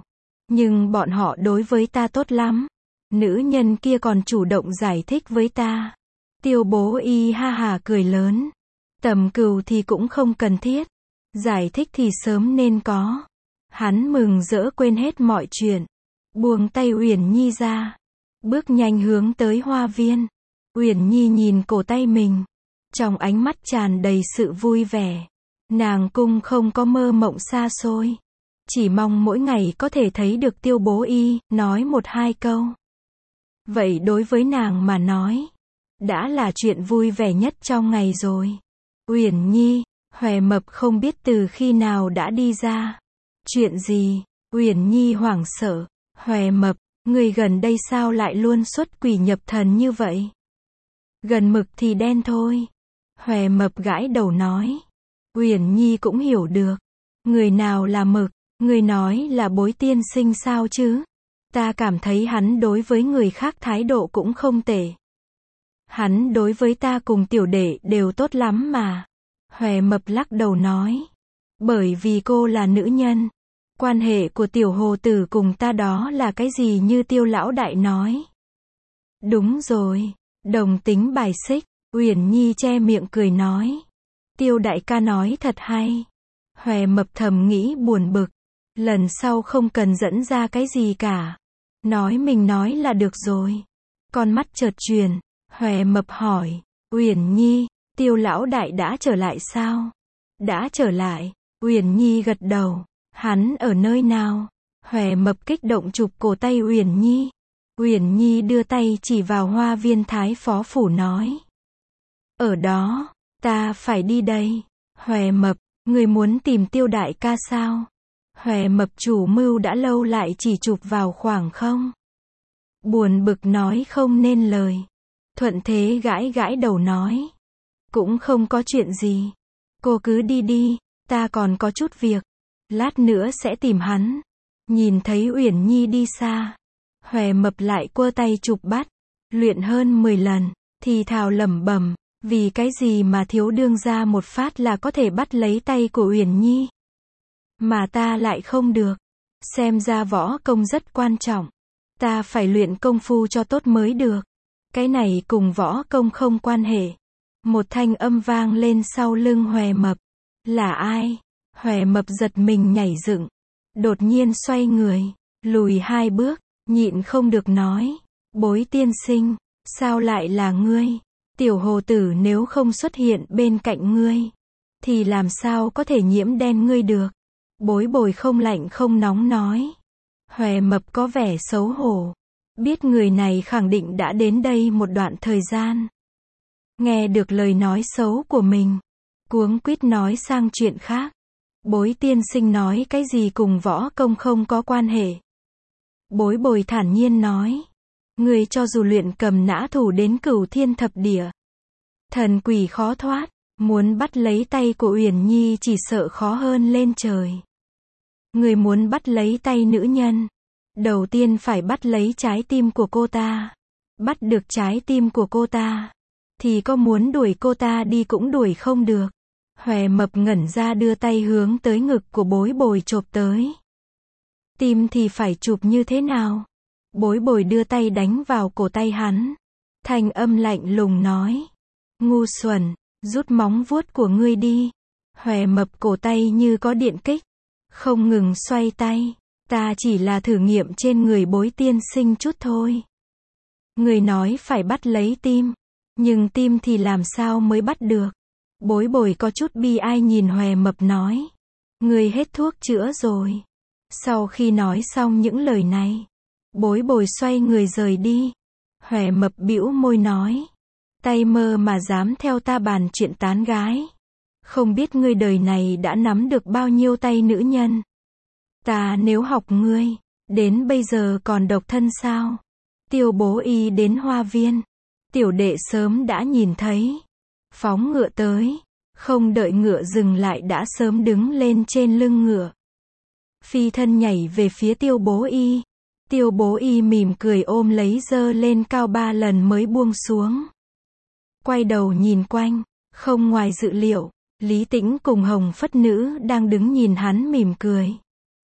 Nhưng bọn họ đối với ta tốt lắm. Nữ nhân kia còn chủ động giải thích với ta. Tiêu Bố Y ha hà cười lớn. Tầm cừu thì cũng không cần thiết. Giải thích thì sớm nên có. Hắn mừng rỡ quên hết mọi chuyện. Buông tay Uyển Nhi ra. Bước nhanh hướng tới hoa viên. Uyển Nhi nhìn cổ tay mình. Trong ánh mắt tràn đầy sự vui vẻ. Nàng cung không có mơ mộng xa xôi. Chỉ mong mỗi ngày có thể thấy được Tiêu Bố Y, nói một hai câu. Vậy đối với nàng mà nói, đã là chuyện vui vẻ nhất trong ngày rồi. Uyển Nhi, Hòe Mập không biết từ khi nào đã đi ra. Chuyện gì? Uyển Nhi hoảng sợ. Hòe Mập, người gần đây sao lại luôn xuất quỷ nhập thần như vậy? Gần mực thì đen thôi. Hòe Mập gãi đầu nói. Uyển Nhi cũng hiểu được. Người nào là mực? Người nói là Bối tiên sinh sao chứ? Ta cảm thấy hắn đối với người khác thái độ cũng không tệ. Hắn đối với ta cùng tiểu đệ đều tốt lắm mà. Hòe Mập lắc đầu nói. Bởi vì cô là nữ nhân. Quan hệ của tiểu hồ tử cùng ta đó là cái gì như Tiêu lão đại nói. Đúng rồi. Đồng tính bài xích. Uyển Nhi che miệng cười nói. Tiêu đại ca nói thật hay. Hòe Mập thầm nghĩ buồn bực. Lần sau không cần dẫn ra cái gì cả. Nói mình nói là được rồi. Con mắt chợt chuyển. Hòe Mập hỏi. Uyển Nhi, Tiêu lão đại đã trở lại sao? Đã trở lại. Uyển Nhi gật đầu. Hắn ở nơi nào? Hòe Mập kích động chụp cổ tay Uyển Nhi. Uyển Nhi đưa tay chỉ vào hoa viên Thái Phó Phủ nói. Ở đó, ta phải đi đây. Hòe Mập, người muốn tìm Tiêu đại ca sao? Hòe Mập chủ mưu đã lâu lại chỉ chụp vào khoảng không. Buồn bực nói không nên lời. Thuận Thế gãi gãi đầu nói. Cũng không có chuyện gì. Cô cứ đi đi, ta còn có chút việc. Lát nữa sẽ tìm hắn. Nhìn thấy Uyển Nhi đi xa. Hòe Mập lại quơ tay chụp bắt. Luyện hơn mười lần, thì thào lẩm bẩm. Vì cái gì mà thiếu đương ra một phát là có thể bắt lấy tay của Uyển Nhi. Mà ta lại không được. Xem ra võ công rất quan trọng. Ta phải luyện công phu cho tốt mới được. Cái này cùng võ công không quan hệ. Một thanh âm vang lên sau lưng Hòe Mập. Là ai? Hòe Mập giật mình nhảy dựng. Đột nhiên xoay người. Lùi hai bước. Nhịn không được nói. Bối tiên sinh. Sao lại là ngươi? Tiểu hồ tử nếu không xuất hiện bên cạnh ngươi. Thì làm sao có thể nhiễm đen ngươi được? Bối bồi không lạnh không nóng nói. Hòe Mập có vẻ xấu hổ. Biết người này khẳng định đã đến đây một đoạn thời gian. Nghe được lời nói xấu của mình. Cuống quýt nói sang chuyện khác. Bối tiên sinh nói cái gì cùng võ công không có quan hệ. Bối bồi thản nhiên nói. Người cho dù luyện cầm nã thủ đến cửu thiên thập địa. Thần quỷ khó thoát. Muốn bắt lấy tay của Uyển Nhi chỉ sợ khó hơn lên trời. Người muốn bắt lấy tay nữ nhân. Đầu tiên phải bắt lấy trái tim của cô ta. Bắt được trái tim của cô ta. Thì có muốn đuổi cô ta đi cũng đuổi không được. Hòe Mập ngẩn ra đưa tay hướng tới ngực của bối bồi chộp tới. Tim thì phải chụp như thế nào? Bối bồi đưa tay đánh vào cổ tay hắn. Thanh âm lạnh lùng nói. Ngu xuẩn, rút móng vuốt của ngươi đi. Hòe Mập cổ tay như có điện kích. Không ngừng xoay tay. Ta chỉ là thử nghiệm trên người bối tiên sinh chút thôi. Người nói phải bắt lấy tim. Nhưng tim thì làm sao mới bắt được? Bối bồi có chút bi ai nhìn Hòe Mập nói. Người hết thuốc chữa rồi. Sau khi nói xong những lời này. Bối bồi xoay người rời đi. Hòe Mập bĩu môi nói. Tay mơ mà dám theo ta bàn chuyện tán gái. Không biết ngươi đời này đã nắm được bao nhiêu tay nữ nhân. Ta nếu học ngươi, đến bây giờ còn độc thân sao? Tiêu Bố Y đến hoa viên. Tiểu đệ sớm đã nhìn thấy. Phóng ngựa tới. Không đợi ngựa dừng lại đã sớm đứng lên trên lưng ngựa. Phi thân nhảy về phía Tiêu Bố Y. Tiêu Bố Y mỉm cười ôm lấy dơ lên cao ba lần mới buông xuống. Quay đầu nhìn quanh. Không ngoài dự liệu. Lý Tĩnh cùng Hồng Phất Nữ đang đứng nhìn hắn mỉm cười.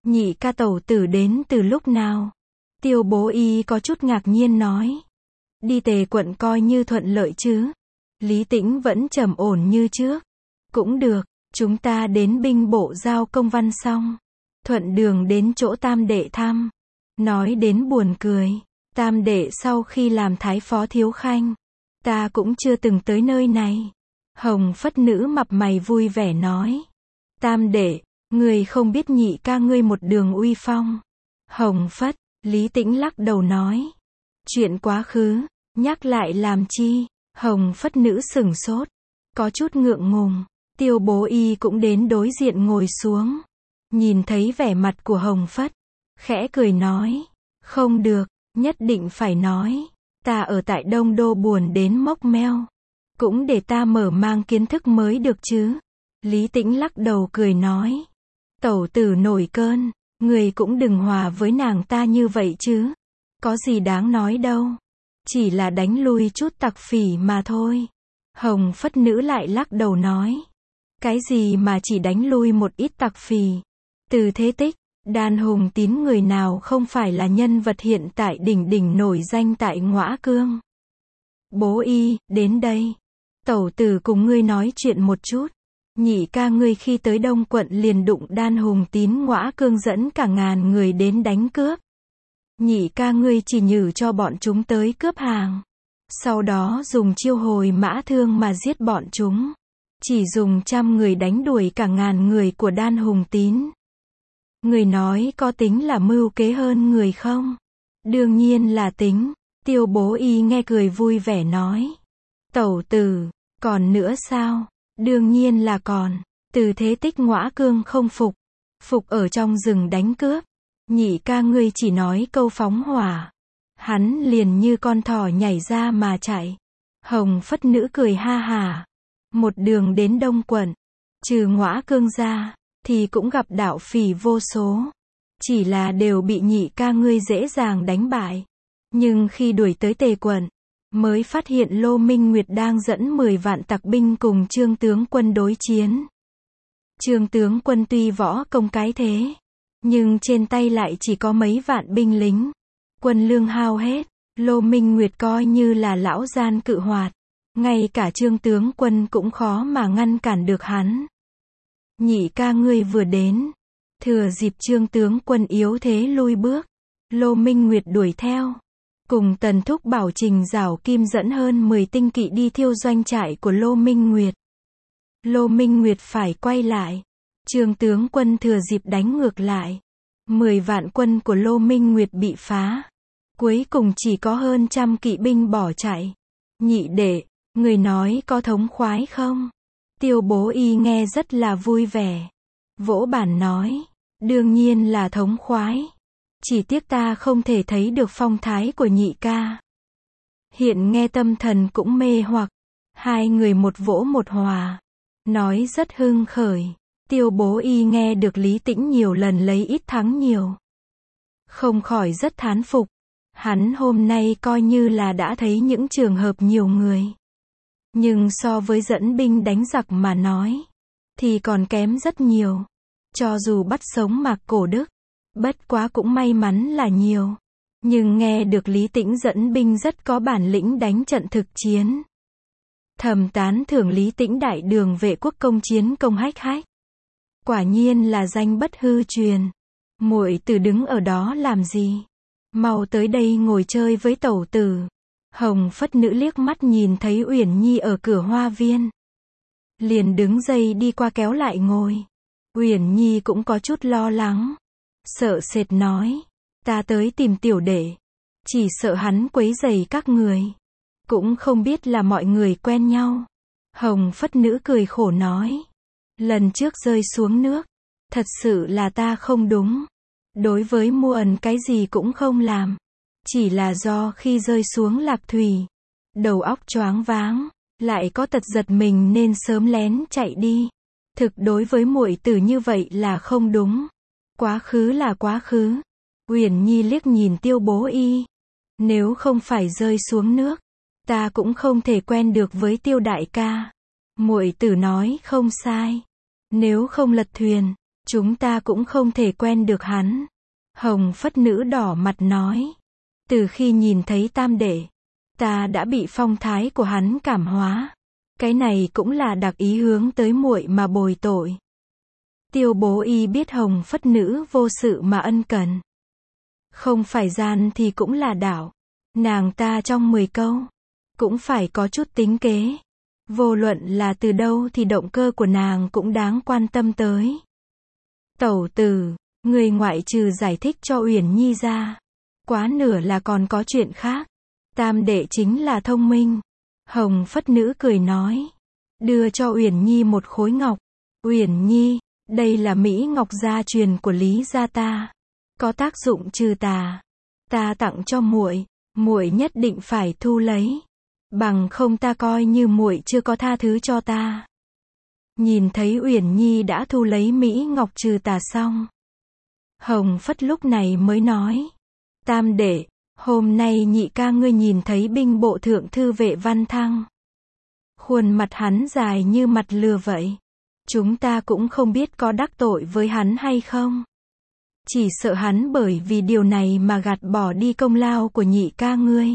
Nhị ca tẩu tử đến từ lúc nào? Tiêu bố y có chút ngạc nhiên nói. Đi Tề quận coi như thuận lợi chứ? Lý Tĩnh vẫn trầm ổn như trước. Cũng được, chúng ta đến binh bộ giao công văn xong. Thuận đường đến chỗ tam đệ thăm. Nói đến buồn cười. Tam đệ sau khi làm thái phó thiếu khanh. Ta cũng chưa từng tới nơi này. Hồng Phất nữ mập mày vui vẻ nói. Tam đệ, người không biết nhị ca ngươi một đường uy phong. Hồng Phất, Lý Tĩnh lắc đầu nói. Chuyện quá khứ, nhắc lại làm chi? Hồng Phất nữ sửng sốt. Có chút ngượng ngùng. Tiêu bố y cũng đến đối diện ngồi xuống. Nhìn thấy vẻ mặt của Hồng Phất. Khẽ cười nói. Không được, nhất định phải nói. Ta ở tại Đông Đô buồn đến mốc meo. Cũng để ta mở mang kiến thức mới được chứ. Lý Tĩnh lắc đầu cười nói. Tẩu tử nổi cơn, người cũng đừng hòa với nàng ta như vậy chứ. Có gì đáng nói đâu. Chỉ là đánh lui chút tặc phỉ mà thôi. Hồng Phất nữ lại lắc đầu nói. Cái gì mà chỉ đánh lui một ít tặc phỉ. Từ thế tích, Đan Hùng Tín người nào không phải là nhân vật hiện tại đỉnh đỉnh nổi danh tại Ngõa Cương. Bố y, đến đây. Tẩu tử cùng ngươi nói chuyện một chút. Nhị ca ngươi khi tới Đông quận liền đụng Đan Hùng Tín Ngõa Cương dẫn cả ngàn người đến đánh cướp. Nhị ca ngươi chỉ nhử cho bọn chúng tới cướp hàng. Sau đó dùng chiêu hồi mã thương mà giết bọn chúng. Chỉ dùng trăm người đánh đuổi cả ngàn người của Đan Hùng Tín. Người nói có tính là mưu kế hơn người không? Đương nhiên là tính. Tiêu bố y nghe cười vui vẻ nói. Tẩu tử, còn nữa sao? Đương nhiên là còn. Từ thế tích Ngõa Cương không phục. Phục ở trong rừng đánh cướp. Nhị ca ngươi chỉ nói câu phóng hỏa. Hắn liền như con thỏ nhảy ra mà chạy. Hồng Phất nữ cười ha hà. Một đường đến Đông quận. Trừ Ngõa Cương ra. Thì cũng gặp đạo phỉ vô số. Chỉ là đều bị nhị ca ngươi dễ dàng đánh bại. Nhưng khi đuổi tới Tề quận. Mới phát hiện Lô Minh Nguyệt đang dẫn mười vạn tặc binh cùng Trương tướng quân đối chiến. Trương tướng quân tuy võ công cái thế. Nhưng trên tay lại chỉ có mấy vạn binh lính. Quân lương hao hết. Lô Minh Nguyệt coi như là lão gian cự hoạt. Ngay cả Trương tướng quân cũng khó mà ngăn cản được hắn. Nhị ca ngươi vừa đến. Thừa dịp Trương tướng quân yếu thế lui bước. Lô Minh Nguyệt đuổi theo. Cùng Tần Thúc Bảo Trình Giảo Kim dẫn hơn mười tinh kỵ đi thiêu doanh trại của Lô Minh Nguyệt. Lô Minh Nguyệt phải quay lại. Trương tướng quân thừa dịp đánh ngược lại. Mười vạn quân của Lô Minh Nguyệt bị phá. Cuối cùng chỉ có hơn trăm kỵ binh bỏ chạy. Nhị đệ, người nói có thống khoái không? Tiêu bố y nghe rất là vui vẻ. Vỗ bản nói. Đương nhiên là thống khoái. Chỉ tiếc ta không thể thấy được phong thái của nhị ca. Hiện nghe tâm thần cũng mê hoặc. Hai người một vỗ một hòa. Nói rất hưng khởi. Tiêu bố y nghe được Lý Tĩnh nhiều lần lấy ít thắng nhiều. Không khỏi rất thán phục. Hắn hôm nay coi như là đã thấy những trường hợp nhiều người. Nhưng so với dẫn binh đánh giặc mà nói. Thì còn kém rất nhiều. Cho dù bắt sống Mạc Cổ Đức. Bất quá cũng may mắn là nhiều. Nhưng nghe được Lý Tĩnh dẫn binh rất có bản lĩnh đánh trận thực chiến. Thầm tán thưởng Lý Tĩnh đại đường vệ quốc công chiến công hách hách. Quả nhiên là danh bất hư truyền. Muội tử đứng ở đó làm gì? Mau tới đây ngồi chơi với tẩu tử. Hồng Phất nữ liếc mắt nhìn thấy Uyển Nhi ở cửa hoa viên. Liền đứng dậy đi qua kéo lại ngồi. Uyển Nhi cũng có chút lo lắng. Sợ sệt nói. Ta tới tìm tiểu đệ. Chỉ sợ hắn quấy rầy các người. Cũng không biết là mọi người quen nhau. Hồng Phất nữ cười khổ nói. Lần trước rơi xuống nước. Thật sự là ta không đúng. Đối với mua ẩn cái gì cũng không làm. Chỉ là do khi rơi xuống lạc thủy. Đầu óc choáng váng. Lại có tật giật mình nên sớm lén chạy đi. Thực đối với muội tử như vậy là không đúng. Quá khứ là quá khứ. Uyển Nhi liếc nhìn Tiêu bố y. Nếu không phải rơi xuống nước. Ta cũng không thể quen được với Tiêu đại ca. Muội tử nói không sai. Nếu không lật thuyền. Chúng ta cũng không thể quen được hắn. Hồng Phất Nữ đỏ mặt nói. Từ khi nhìn thấy Tam Đệ, ta đã bị phong thái của hắn cảm hóa. Cái này cũng là đặc ý hướng tới muội mà bồi tội. Tiêu Bố Y biết Hồng Phất Nữ vô sự mà ân cần. Không phải gian thì cũng là đạo. Nàng ta trong mười câu, cũng phải có chút tính kế. Vô luận là từ đâu thì động cơ của nàng cũng đáng quan tâm tới. Tẩu tử, người ngoại trừ giải thích cho Uyển Nhi ra, quá nửa là còn có chuyện khác. Tam Đệ chính là thông minh. Hồng Phất Nữ cười nói. Đưa cho Uyển Nhi một khối ngọc. Uyển Nhi, đây là Mỹ Ngọc gia truyền của Lý gia ta. Có tác dụng trừ tà. Ta tặng cho muội, muội nhất định phải thu lấy. Bằng không ta coi như muội chưa có tha thứ cho ta. Nhìn thấy Uyển Nhi đã thu lấy Mỹ Ngọc trừ tà xong, Hồng Phất lúc này mới nói. Tam Đệ, hôm nay nhị ca ngươi nhìn thấy binh bộ thượng thư Vệ Văn Thăng. Khuôn mặt hắn dài như mặt lừa vậy. Chúng ta cũng không biết có đắc tội với hắn hay không. Chỉ sợ hắn bởi vì điều này mà gạt bỏ đi công lao của nhị ca ngươi.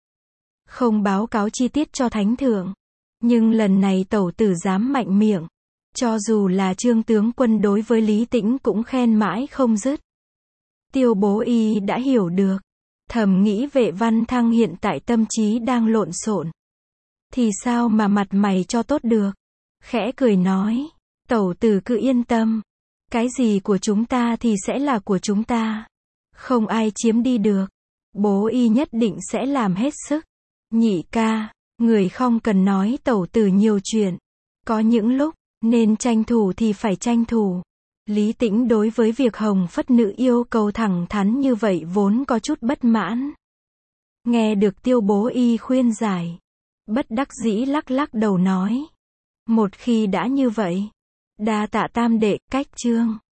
Không báo cáo chi tiết cho thánh thượng. Nhưng lần này tẩu tử dám mạnh miệng. Cho dù là Trương tướng quân đối với Lý Tĩnh cũng khen mãi không dứt. Tiêu Bố Y đã hiểu được. Thầm nghĩ Vệ Văn Thăng hiện tại tâm trí đang lộn xộn. Thì sao mà mặt mày cho tốt được. Khẽ cười nói. Tẩu tử cứ yên tâm. Cái gì của chúng ta thì sẽ là của chúng ta. Không ai chiếm đi được. Bố Y nhất định sẽ làm hết sức. Nhị ca, người không cần nói tẩu tử nhiều chuyện. Có những lúc, nên tranh thủ thì phải tranh thủ. Lý Tĩnh đối với việc Hồng Phất Nữ yêu cầu thẳng thắn như vậy vốn có chút bất mãn. Nghe được Tiêu Bố Y khuyên giải, bất đắc dĩ lắc lắc đầu nói. Một khi đã như vậy, đa tạ Tam Đệ, cách trương.